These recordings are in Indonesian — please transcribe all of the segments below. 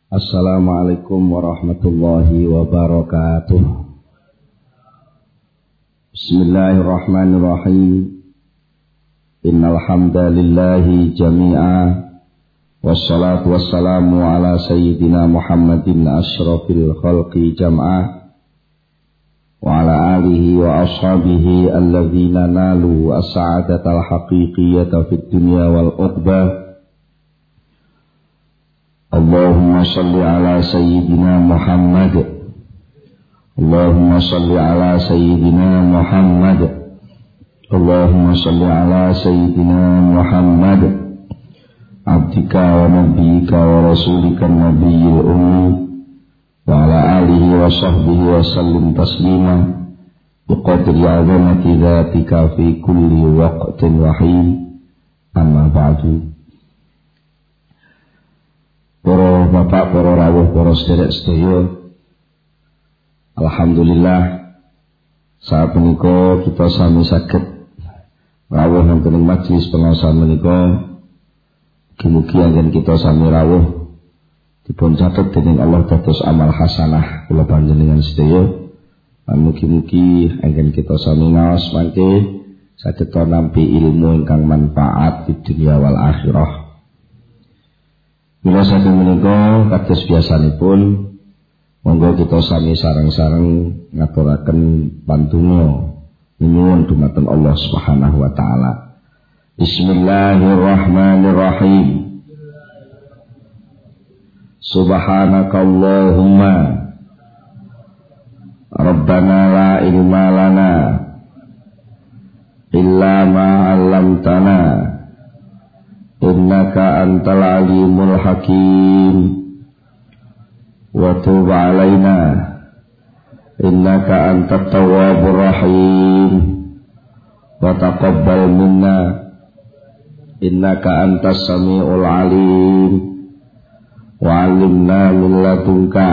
Assalamualaikum warahmatullahi wabarakatuh. Bismillahirrahmanirrahim. Innal hamdalillahi jami'a wassalatu wassalamu ala sayyidina Muhammadin asyrafil khalqi jam'a wa ala alihi wa ashabihi alladzina nalu as-sa'adatal haqiqiyyata fid dunya wal uqbah. Allahumma salli ala sayyidina Muhammad. Allahumma salli ala sayyidina Muhammad. Allahumma salli ala sayyidina Muhammad. Abdika wa nabiyyika wa rasulika nabiyyil ummi wa ala alihi wa sahbihi wa sallim taslima biqadri 'azamati dzatika fi kulli waqtin wa hin. Amma ba'du. Para bapak, para rawuh, para sederek sedaya, alhamdulillah saat menika kita sami saged rawuh wonten ing majelis pengaosan menika. Mugi-mugi anggen kita sami rawuh dipun catet dening Allah dados amal hasanah kula panjenengan sedaya. Lan mugi-mugi anggen kita sami ngaos mangke saged nampi ilmu ingkang manfaat di dunia wal akhirah. Mila saking menika kados biasanipun monggo kita sami sareng-sareng ngaturaken pandonga nyuwun dumateng Allah Subhanahu wa taala. Bismillahirrahmanirrahim. Subhanakallahumma Rabbana la ilma lana illa ma 'allamtana innaka antal alimul hakim wa tub alaina innaka antat tawwabur rahim wa taqabbal minna innaka antas samiul alim wa 'allimna min ladunka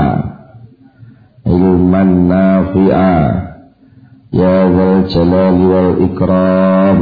ilman nafi'a ya dzal jalali wal ikram.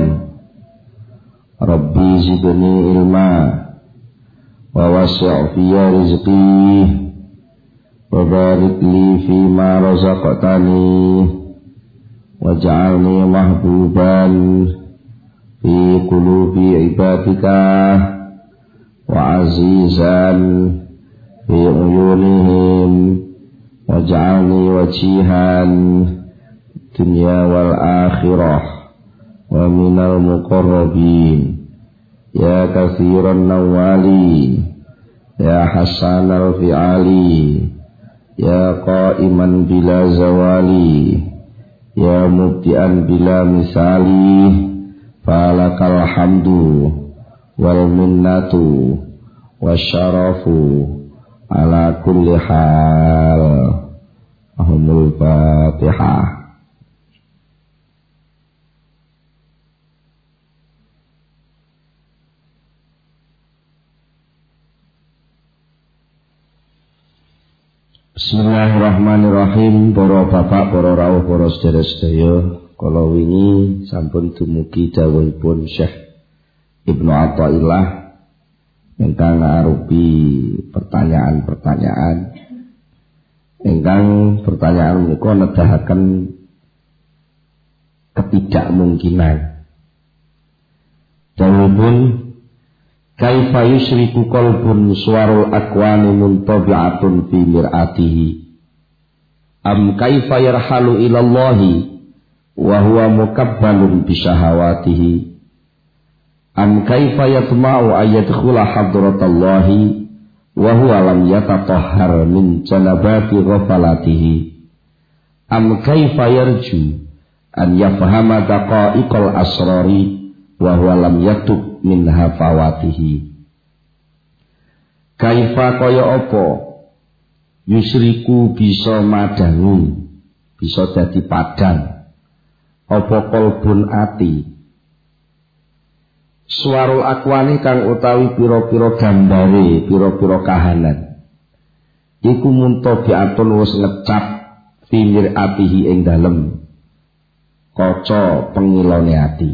Rabbi zidni ilma wa wasi' fiyya rizqi wa barik li fima razaqtani waj'alni mahbuban fi qulubi ibadika wa azizan fi uyunihim waj'alni wajihan dunya wal akhirah wa minal muqarrabin ya katsiran nawali ya hasanal fi'ali ya qa'iman bila zawali ya mubti'an bila misali falakal hamdu wal minnatu wasyarafu ala kulli hal. Ahumul Fatihah. Bismillahirrahmanirrahim. Para bapak, para rawuh, para sedherek sedaya, kala wingi sampun dumugi dawuhipun Syekh Ibnu Athaillah ingkang arupi pertanyaan-pertanyaan ingkang pertanyaan menika nedahaken ketidakmungkinan. Dawuhipun kaifa yusriku qalbun suwarul akwani muntabi'atun fi mir'atihi am kaifa yarhalu ilallahi wa huwa mukabbalun bi syahawatihi am kaifa yatma'u ayyadkhula hadratallahi wa huwa lam yatatahhar min janabati ghafalatihi am kaifa yarju an yafhama daqa'iqal asrari wa huwa lam yatub min hafawatihi. Kaifa kaya apa yusriku bisa madangi, bisa dadi padang apa kolbun ati suwarul akwani kang utawi pira-pira gambare, pira-pira kahanan iku muntabi'atun wis ngecap filir atihi ing dalem kaca pengilone ati.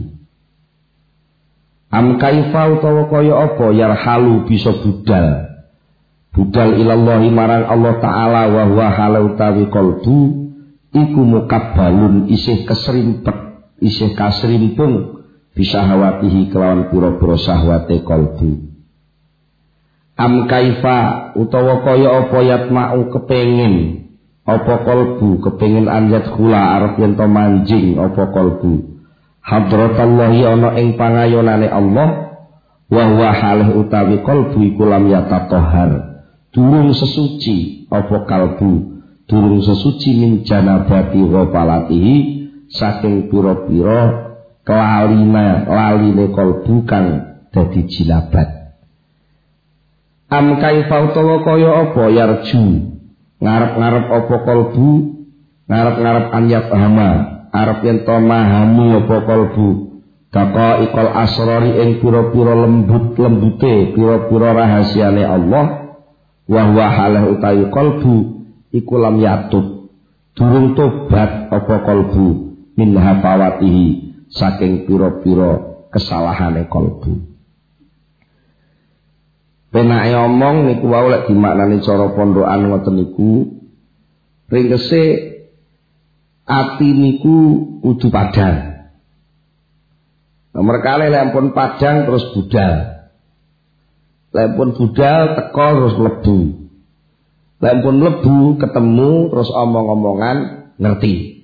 Am kaifa utawa kaya apa yarhalu bisa budal budal ilallahi marang Allah taala wa huwa halau tawi qalbu iku mukabbalun isih kesrimpet isih kasrimpung bisahawatihi kelawan pira-pira syahwate qalbu. Am kaifa utawa kaya apa yatma'u kepengin apa qalbu kepengin anjat kula arep yen to manjing apa qalbu hadratallahi ana ing pangayonane Allah wa huwa halih utawi qalbu iku lam yatatahhar durung sesuci apa kalbu durung sesuci min janabati ghafalatihi saking pira-pira laline qalbu kang dadi jilabat. Am kaifa utawa kaya apa yarju ngarep-ngarep apa qalbu ngarep-ngarep anyat hama arep yen to mahami apa qalbu kaka ikol asrori ing pira-pira lembute pira-pira rahasiane Allah wa huwa halah utawi qalbu iku lam yatub durung tobat apa qalbu min hafawatihi saking pira-pira kesalahane qalbu. Penake omong niku wae lek dimaknani cara pondokan ngoten niku ringkese ati niku kudu padhang. Nomor kali lek ampun padhang terus budal. Lek ampun budal teko terus mlebu. Lek ampun mlebu ketemu terus omong-omongan ngerti.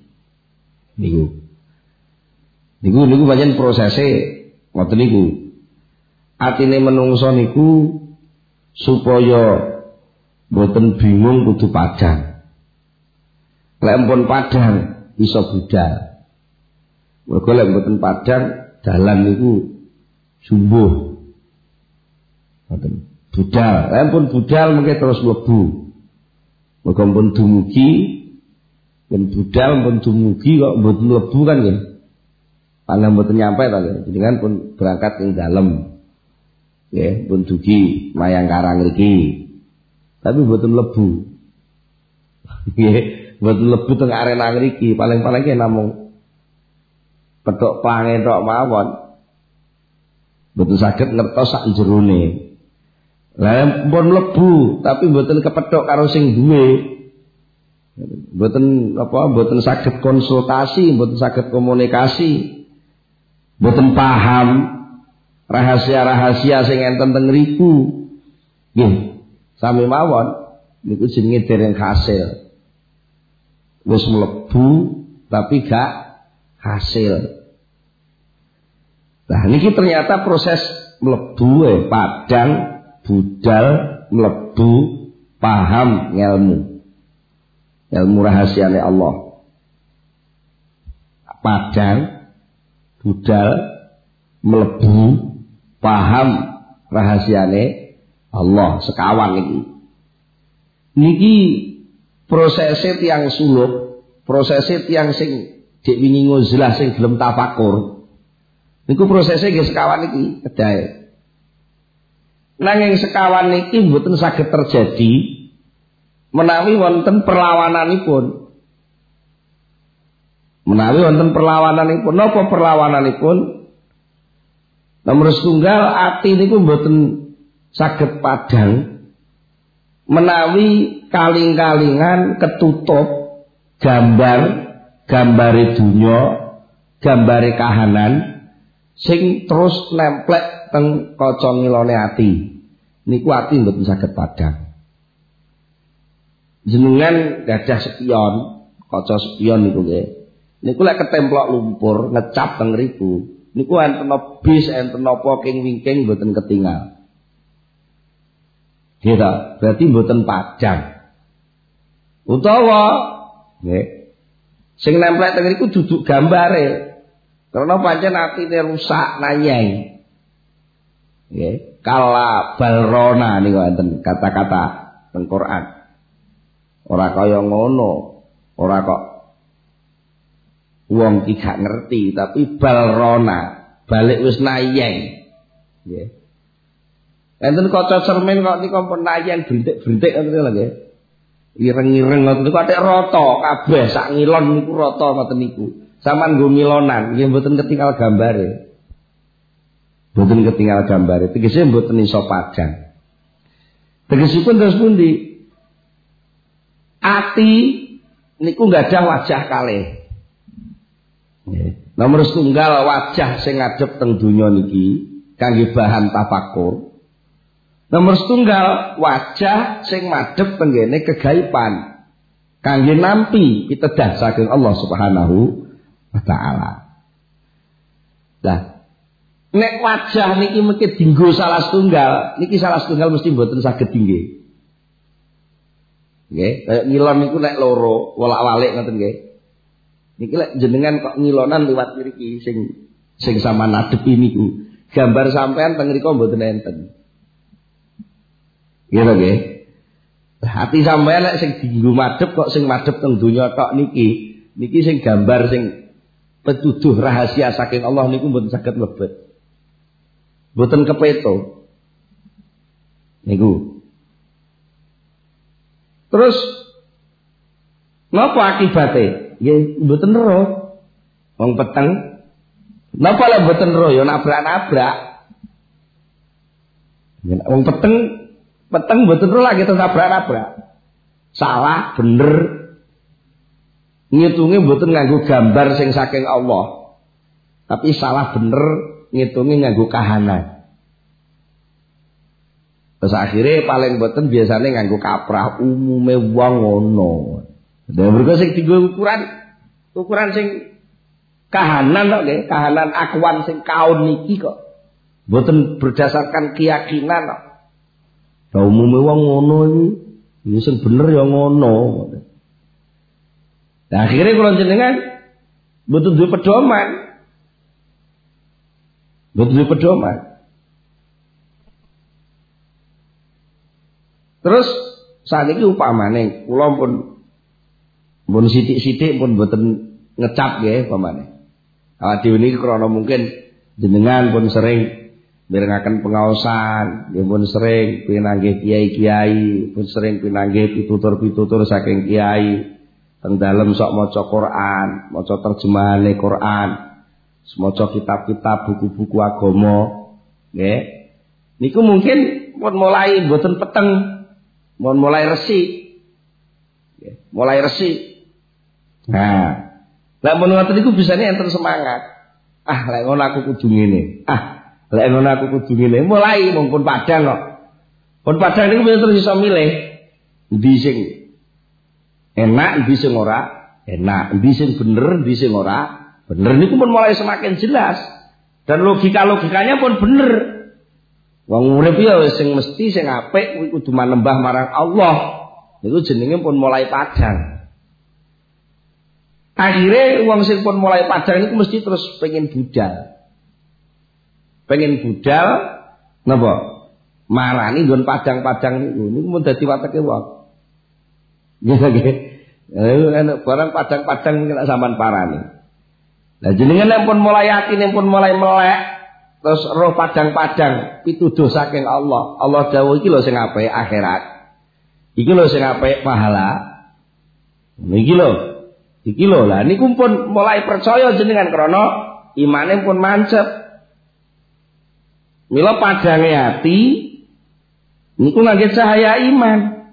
Niku pancen prosese ngoten niku. Atine menungso niku supaya mboten bingung kudu padhang. Lek ampun padhang iso budal. Mergo lek mboten padhang dalan niku jumbuh. Ngoten. Budal, lek ampun budal mengke terus mlebu. Mergo ampun dumugi yen budal ampun dumugi kok mboten mlebu kan nggih. Ana mboten nyampe ta nggih. Jenengan pun berangkat ing dalem. Nggih, pun dugi Mayangkarang mriki. Tapi mboten mlebu. Nggih, mboten mlebu teng arena mriki, paling-paling ki namung petuk plange tok mawon. Mboten saged ngertos sak jerone. Lah pun mlebu, tapi mboten kepethuk karo sing duwe. Mboten saged konsultasi, mboten saged komunikasi. Mboten paham rahasia-rahasia sing enten teng mriku. Nggih, sami mawon niku jenenge dereng kasil. Wis mlebu tapi gak hasil. Nah, niki ternyata proses mlebu padhang, budal, mlebu, paham ilmu rahasiane Allah. Padhang, budal, mlebu, paham rahasiane Allah sekawan niki prosesnya tiyang suluk, prosesnya tiyang sing dik wingi nguzlah sing gelem tafakur niku prosesnya nggih sekawan iki kedae. Nanging sekawan niki mboten saged terjadi menawi wonten perlawananipun. Napa perlawananipun? Nomor setunggal ati niku mboten saged padhang menawi kaling-kalingan ketutup gambare dunya, gambare kahanan sing terus nemplek teng kaca ngilone ati. Niku ati mboten saged padhang. Jenengan gadah spion, kaca spion niku nggih. Niku lek ketemplok lumpur, ngecap teng riku. Niku enten bis, enten apa king-wingking mboten ketinggal. Nggih ta? Berarti mboten padhang. Utawa nggih. Sing nemplek teng riku duduk gambare. Karena pancen atine rusak nanyai. Nggih, kala balrona niku enten kata-kata teng Quran. Ora kaya ngono, ora kok wong iki gak ngerti tapi balrona, balik wis nayeng. Nggih. Enten kaca cermin kok niku pun nayeng brentik-brentik ngoten lho nggih. Ireng-ireng ngoten niku atik rata kabeh sak ngilon niku rata ngoten niku. Saman nggo milonan, nggih mboten ketinggal gambare. Mboten ketinggal gambare, tegese mboten iso padhang. Tegesipun terus pundi? Ati niku nggadah wajah kalih. Nggih. Nomor setunggal wajah sing ngadhep teng donya niki kangge bahan tafakur. Nomor setunggal wajah sing madhep teng kene kegaiban kangge nampi pitedah saking Allah Subhanahu wa taala. Lah nek wajah niki mungkin dinggo salah setunggal, niki salah setunggal mesti mboten saged dingge. Nggih, kaya ngilon niku nek loro, wolak-walik ngoten nggih. Niki lek jenengan kok ngilonan liwat mriki sing sama nadepi niku, gambar sampean teng mriku mboten enten. Nggih to nggih. Hati sampean lek sing dinggo madhep kok sing madhep teng donya tok niki sing gambar sing petuduh rahasia saking Allah niku mboten saged mlebet. Mboten kepeto. Niku. Terus napa akibate? Nggih mboten ero. Wong peteng. Napa lek mboten ero ya nabrak-nabrak. Wong peteng mboten ero lagi nabrak-nabrak. Salah bener. Ngitunge mboten nganggo gambar sing saking Allah. Tapi salah bener ngitunge nganggo kahanan. Terus akhirnya paling boten biasanya nganggo kaprah umume wong ngono. Lah mergo sing dienggo ukuran sing kahanan kok nggih, kahanan akuan sing kaun niki kok boten berdasarkan keyakinan kok. Lah umume wong ngono iki sing bener ya ngono. Lah akhirnya kula jenengan boten duwe pedoman. Boten duwe pedoman. Terus saniki upamane kula pun sithik-sithik pun mboten ngecap nggih upamane. Awak dhewe niki krana mungkin jenengan pun sering mirengaken pengaosan, nggih pun sering pinanggih kiai-kiai, pun sering pinanggih pitutur-pitutur saking kiai teng dalem sok maca Quran, maca terjemahane Quran, maca kitab-kitab buku-buku agama, nggih. Niku mungkin pun mulai mboten peteng. Mohon mulai resik. Mulai resik. Nah, lek men ngoten niku bisane enten semangat. Ah, lek ngono aku kudu ngene. Ah, lek ngono aku kudu ngene. Mulai mumpun padang kok. Pun padang niku terus iso milih. Endi sing enak, endi sing ora enak, endi sing bener, endi sing ora bener. Niku pun mulai semakin jelas. Dan logikanya pun bener. Wong urip ya sing mesti sing apik kuwi kudu manembah marang Allah. Niku jenenge pun mulai padang. Akhire wong sing pun mulai padang niku mesti terus pengen budal. Pengen budal napa? Marani nggon padang-padang niku mun dadi wateke wong. Nggih. Enak barang padang-padang nek sampean parani. Lah jenengan nek pun mulai atine pun mulai melek terus roh padang-padang pituduh saking Allah. Allah dawuh iki lho sing apik akhirat. Iki lho sing apik pahala. Niki lho. Iki lho. Lah niku pun mulai percaya jenengan krana imane pun mancep. Mila padange ati niku ngangge cahaya iman.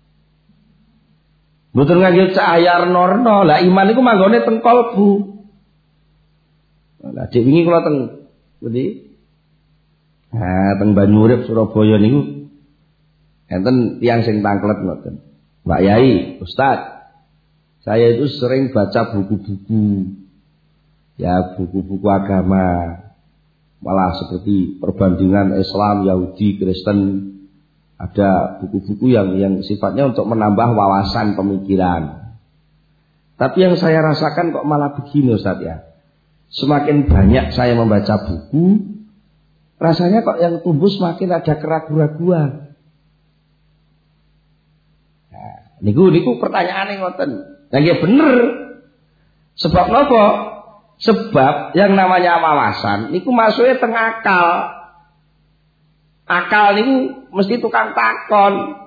Mboten ngangge cahaya rena-rena. Lah iman niku manggone teng kalbu. Lah dek wingi kula teng pundi? Nah, teng Banyurip Surabaya niku enten tiyang sing tangklet ngoten. Mbak Yai, Ustaz, saya itu sering baca buku-buku. Ya, buku-buku agama. Malah seperti perbandingan Islam, Yahudi, Kristen. Ada buku-buku yang sifatnya untuk menambah wawasan pemikiran. Tapi yang saya rasakan kok malah begini Ustaz ya. Semakin banyak saya membaca buku, rasanya kok yang tumbuh semakin ada keraguan-keraguan. Nah, niku pertanyaane ngoten. Lah nggih bener. Sebab napa? Sebab yang namanya wawasan niku masuke teng akal. Akal niku mesti tukang takon.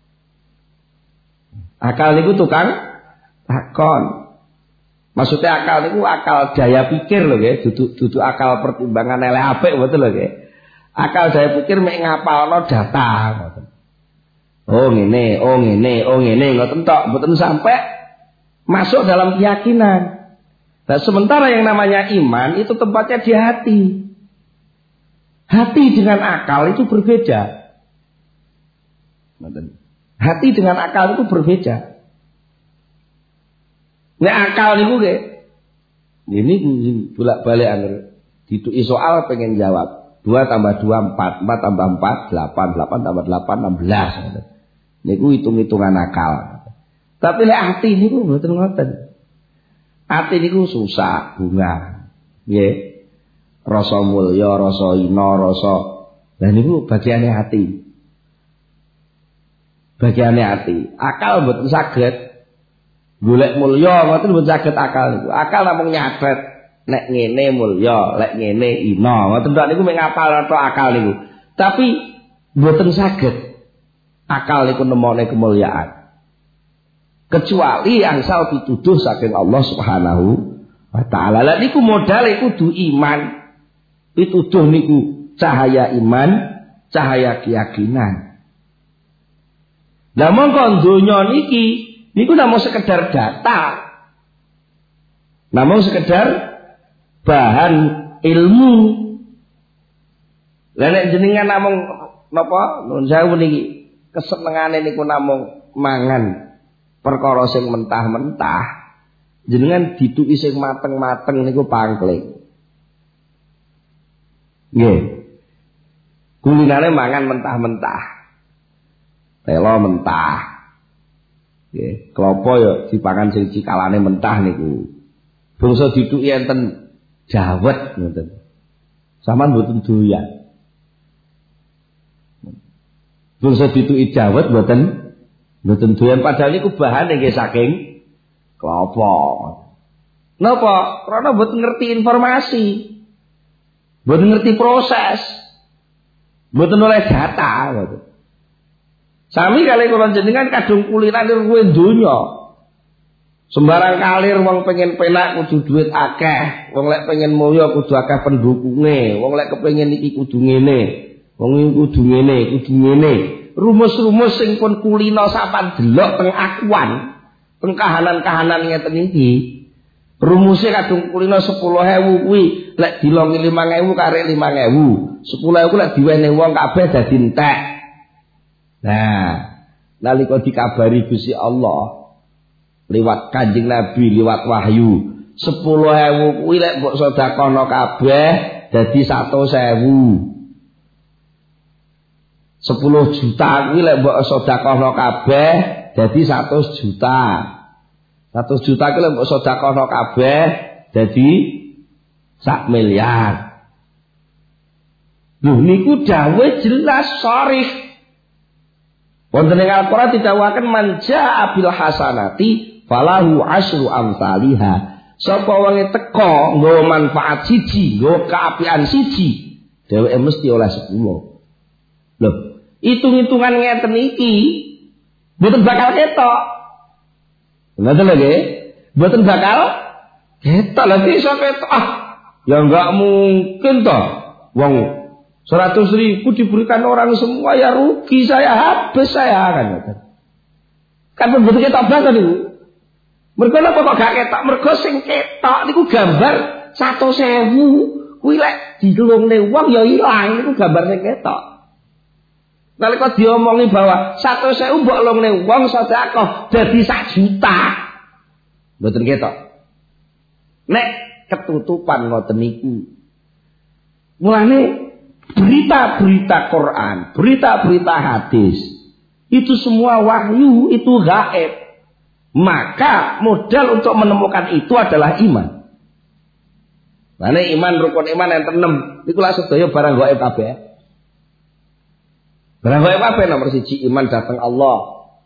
Akal niku tukang takon. Maksudnya akal niku akal daya pikir lho nggih, dudu akal pertimbangan elek apik mboten lho nggih. Akal daya pikir mek ngapalno data ngoten. Oh ngene, ngoten tok, mboten sampai masuk dalam keyakinan. Nah, sementara yang namanya iman itu tempatnya di hati. Hati dengan akal itu berbeda. Hati dengan akal itu berbeda. Nek akal niku nggih. Ini bolak-balik angger dituki soal pengen jawab. 2 tambah 2 4, 4 tambah 4 8, 8 tambah 8 16. Niku hitung-hitungan akal. Tapi lek hati niku mboten ngoten. Hati niku susah, bunga. Nggih. Rasa mulya, rasa ina, rasa. Lah niku bagiane hati. Bagiane hati. Akal mboten saged golek mulya, mboten mboten saged akal niku. Akal namung nyatet nek ngene mulya, lek ngene ina. Ngoten tok niku mek ngapal tok akal niku. Tapi mboten saged akal niku nemone kemuliaan. Kecuali angsal pituduh saking Allah Subhanahu wa taala. Lah niku modale kudu iman. Pituduh niku cahaya iman, cahaya keyakinan. Lah mongko donya niki niku namung sekedar data. Namung sekedar bahan ilmu. Lah nek jenengan namung napa nuwun sewu niki kesenengane niku namung mangan perkara sing mentah-mentah, jenengan dituki sing mateng-mateng niku pangkling. Nggih. Kulinane mangan mentah-mentah. Telo mentah. Nggih, klopo ya dipangan sing cikalane mentah niku. Bangsa dituki enten jawet ngoten. Sampeyan mboten doyan. Bangsa dituki jawet mboten doyan padahal niku bahane nggih saking klopo. Napa? Karena mboten ngerti informasi. Mboten ngerti proses. Mboten oleh data ngoten. Sami kali kula jenengan kadung kulinan kuwi donya. Sembarang kalir wong pengen penak kudu duit akeh, wong lek pengen mulya kudu akeh pendukunge, wong lek kepengin iki kudu ngene, wong iki kudu ngene. Rumus-rumus sing pun kulino sampean delok teng akuan, teng kahanan-kahanan ngeten iki. Rumusnya kadung kulino 10.000 kuwi lek dilongi 5.000 karek 5.000. 10.000 lek diwene wong kabeh dadi entek. Nah, nalika dikabari Gusti Allah liwat Kanjeng Nabi, liwat wahyu, 10.000 kuwi lek mbok sedekahno kabeh dadi 100.000. 10 juta kuwi lek mbok sedekahno kabeh dadi 100 juta. 100 juta kuwi lek mbok sedekahno kabeh dadi 1 miliar. Lho niku dawuh jelas sharih. Wonten ing Al-Qur'an didhawuhaken manja abil hasanati falahu asyru amsalihha. Sapa wonge teka nggawa manfaat siji, nggawa kaapian siji, dheweke mesti oleh 10. Lho, hitung-hitungan ngeten iki mboten bakal ketok. Ngoten lho nggih. Mboten bakal ketok. Lha iso ketok. Ya enggak mungkin toh. Wong 100.000 diberikan orang semua ya rugi saya, habis saya kan. Kan mboten ketok banget niku. Mergo napa kok gak ketok? Mergo sing ketok niku gambar 100.000 kuwi lek dilungne wong ya ilang niku gambar sing ketok. Nalika diomongi bahwa 100.000 mbok lungne wong sedekah dadi 1 juta. Mboten ketok. Nek ketutupan ngoten niku. Mulane berita-berita Quran, berita-berita hadis itu semua wahyu, itu gaib. Maka modal untuk menemukan itu adalah iman. Mane iman rukun iman yang keenem niku lak sedaya barang gaib kabeh. Barang gaib kabeh nomor 1 iman datang Allah.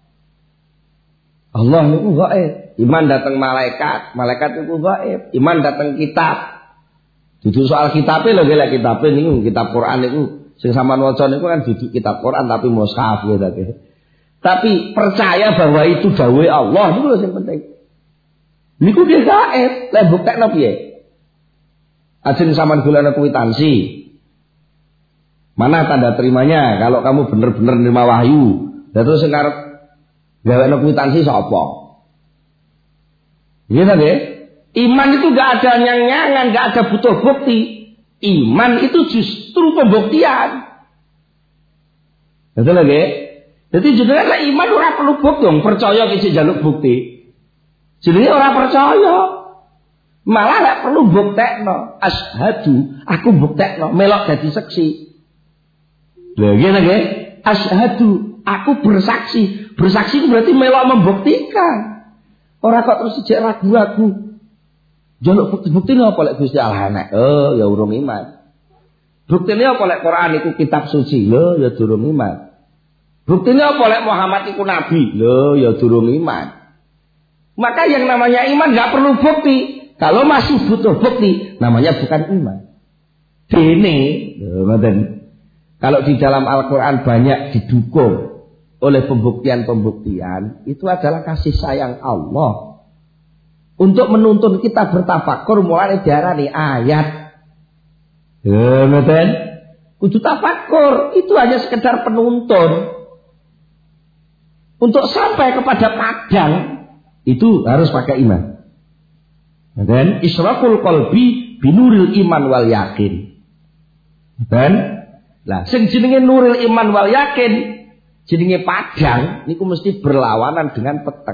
Allah niku gaib. Iman datang malaikat, malaikat niku gaib. Iman datang kitab. Dudu soal kitabe lho lek kitabe niku kitab Quran niku sing sampean waca niku kan dudu kitab Quran tapi mushaf ya tadi. Tapi percaya bahwa itu dawuh Allah niku lho sing penting. Niku dia gaib, lek buktekno piye? Ajeng sampean golekno kwitansi. Mana tanda terimanya kalau kamu benar-benar nerima wahyu? Lah terus sing arep gawekno kwitansi sapa? Iya nggih? Iman itu enggak ada nyang-nyangan, enggak ada butuh bukti. Iman itu justru pembuktian. Betul nggih? Jadi jenengan lek iman ora perlu bukti, percaya ki sing njaluk bukti. Jenenge ora percaya. Malah lek perlu buktekno, asyhadu, aku buktekno, melok dadi saksi. Lha ngene nggih? Asyhadu, aku bersaksi. Bersaksi itu berarti melok membuktikan. Ora kok terus dijek ragu-ragu. Njaluk bukti napa lek Gusti Allah nek? Oh, ya urung iman. Buktine apa lek Quran iku kitab suci? Lho, ya durung iman. Buktine apa lek Muhammad iku nabi? Lho, ya durung iman. Maka yang namanya iman enggak perlu bukti. Kalau masih butuh bukti, namanya bukan iman. Dene, kalau di dalam Al-Qur'an banyak didukung oleh pembuktian-pembuktian, itu adalah kasih sayang Allah untuk menuntun kita bertafakur mulai diarani ayat. Ngoten. Kudu tafakur, itu hanya sekedar penuntun. Untuk sampai kepada padang itu harus pakai iman. Dan isyraqul qalbi binuril iman wal yakin. Dan lah sing jenenge nuril iman wal yakin jenenge padang niku mesti berlawanan dengan peteng.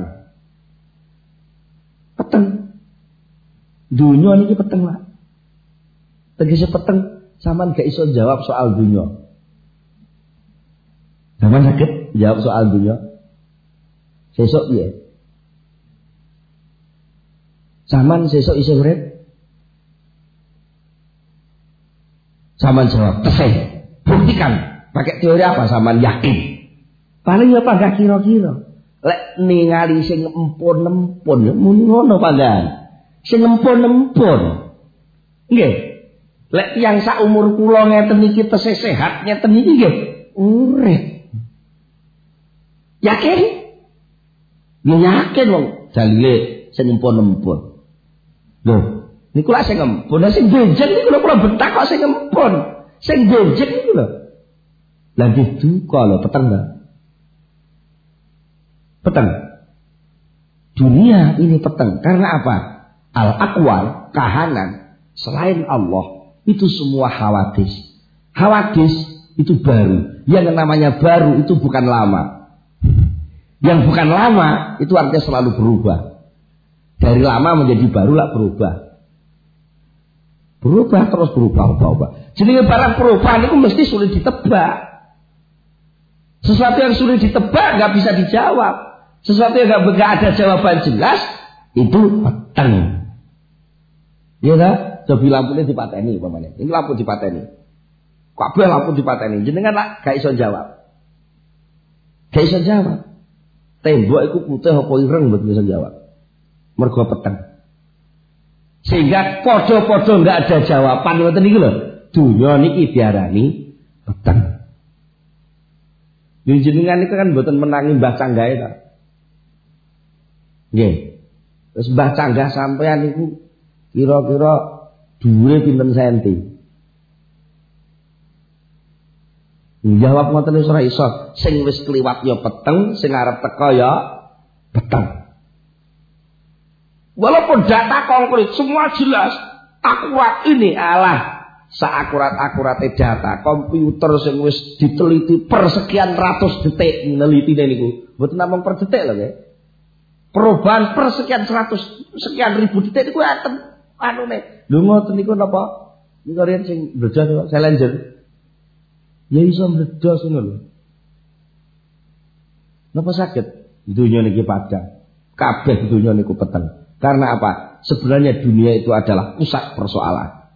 Peteng. Dunya niki peteng lah. Tegese peteng sampean gak iso jawab soal dunya. Sampeyan sakit jawab soal dunya. Sesuk piye? Sampeyan sesuk isih urip? Sampeyan jawab, "Tesih." Buktikan. Pakai teori apa sampeyan yakin? Paling apa gak kira-kira. Lek ningali sing empun-empun ya muni ngono pandan. Sing empun-empun. Nggih. Lek tiyang sak umur kula ngeten iki tesih sehat ngeten iki nggih urip. Yakin? Ya yakin wong dalile sing empun-empun. Lho, niku lak sing empun, sing benjing niku lho kula bentak kok sing empun. Sing benjing niku lho. Lah duka lho peteng ta. Peteng. Dunia ini peteng. Karena apa? Al-aqwal, kahanan selain Allah itu semua hawadis. Hawadis itu baru. Yang namanya baru itu bukan lama. Yang bukan lama itu artinya selalu berubah. Dari lama menjadi baru lah berubah. Berubah terus berubah. Jadi barang perubahan itu mesti sulit ditebak. Sesuatu yang sulit ditebak nggak bisa dijawab. Sesuatu yang nggak ada jawaban jelas itu peteng. Iya tak? Coba lampunya dipateni umpamanya. Ini lampu dipateni. Kabeh lampu dipateni. Jenengan lah gak iso jawab. Gak iso jawab. Tembok itu putih apa ireng mboten iso jawab. Mergo peteng. Sehingga podo-podo nggak ada jawaban ngoten niku lho. Dunya niki diarani peteng. Jenengan niku kan mboten menangi Mbah Canggahe ta. Nggih. Terus Mbah Canggah sampean niku kira-kira dhuwure pinten senti? Jawab ngoten wis ora iso. Sing wis kliwat ya peteng, sing arep teka ya peteng. Walaupun data konkret semua jelas, akurat ini alah saakurat-akurate data komputer sing wis diteliti per sekian ratus detik nelitine niku. Mboten namung per detik lho nggih. Perubahan per sekian ribu detik niku anune. Lho ngoten niku napa? Niku riyen sing bledos Challenger. Ya iso bledos ngono lho. Napa saged? Dunya niki padang. Kabeh dunya niku peteng. Karena apa? Sebenarnya dunia itu adalah pusat persoalan.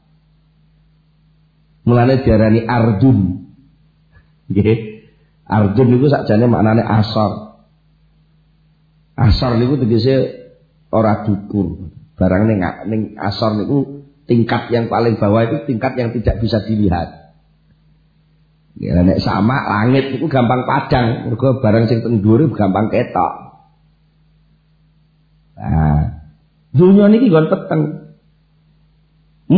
Mulane diarani ardun. Nggih. Ardun niku sakjane maknane asor. Asor niku tegese ora dukur. Barang ning asor niku tingkat yang paling bawah itu tingkat yang tidak bisa dilihat. Ya nek sama langit niku gampang padang, mergo barang sing teng dhuwur gampang ketok. Nah, dunia niki nggon peteng.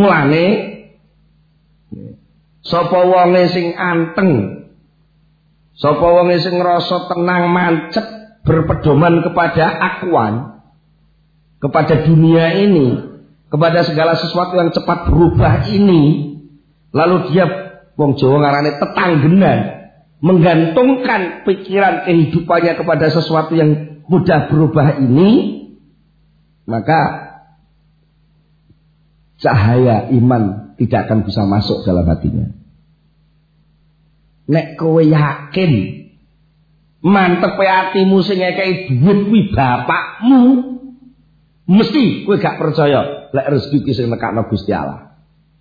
Mulane sapa wonge sing anteng Sapa wong sing ngrasa tenang mancep berpedoman kepada akuan, kepada dunia ini, kepada segala sesuatu yang cepat berubah ini, lalu dia wong Jawa ngarane tetanggenan, menggantungkan pikiran kehidupannya kepada sesuatu yang mudah berubah ini, maka cahaya iman tidak akan bisa masuk dalam hatinya. Nek kowe yakin mantep atimu sing ngekeki dhuwit kuwi bapakmu, mesti kowe gak percaya lek rezeki ki sing nekakno Gusti Allah.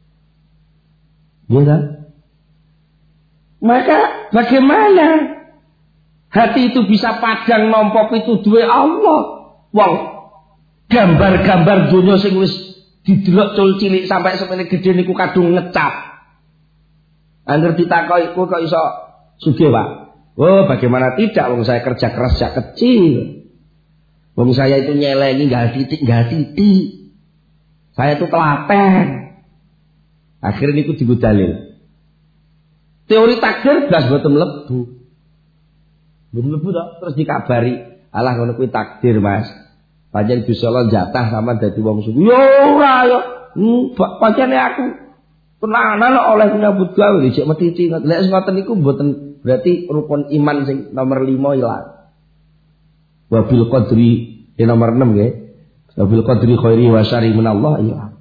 Ya kan? Maka bagaimana hati itu bisa padang nampa pituduhe Allah? Wong gambar-gambar donya sing wis didelok cul cilik sampai semene gedhe niku kadung ngecap. Angger ditakoki kowe kok iso sugih, Pak? Oh, bagaimana tidak, wong saya kerja keras sejak kecil. Wong saya itu nyelengi enggak titik. Saya itu telaten. Akhirnya niku dienggo dalil. Teori takdir blas boten mlebu. Mboten mlebu to, terus dikabari, alah ngono kuwi takdir, Mas. Pancen Gusti Allah jatah sampean dadi wong sugih. Ya ora ya. Pancene aku tenanan oleh nyambut gawe dicek metiti. Lek ngoten niku mboten berarti rukun iman sing nomor 5 ilang. Wabil qadri nomor 6 nggih. Wabil qadri khairi wa syarri minallah ilang.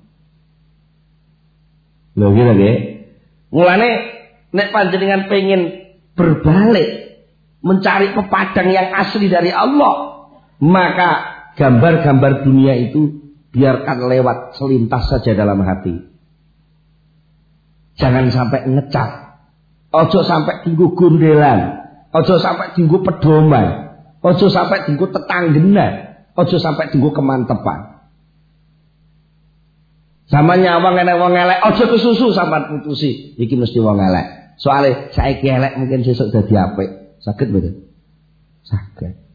Lho ngene nggih. Mulane nek panjenengan pengen berbalik mencari pepadang yang asli dari Allah, maka gambar-gambar dunia itu biarkan lewat selintas saja dalam hati. Jangan sampai ngecap, ojo sampai tinggu gundelan, ojo sampai tinggu pedoman, ojo sampai tinggu tetanggenan, ojo sampai tinggu kemantepan. Sama nyawang enek wong elek, ojo kesusu sampai putusi, iki mesti wong elek. Soale saiki elek mungkin sesuk dadi apik. Saged mboten? Saged.